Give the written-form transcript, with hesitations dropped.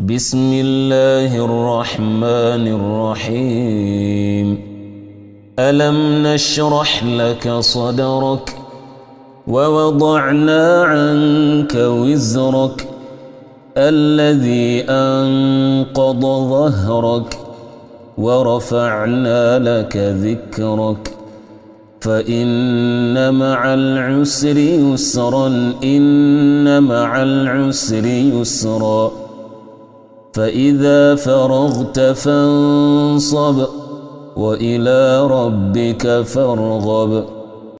بسم الله الرحمن الرحيم ألم نشرح لك صدرك ووضعنا عنك وزرك الذي أنقض ظهرك ورفعنا لك ذكرك فإن مع العسر يسرا إن مع العسر يسرا فإذا فرغت فانصب وإلى ربك فارغب.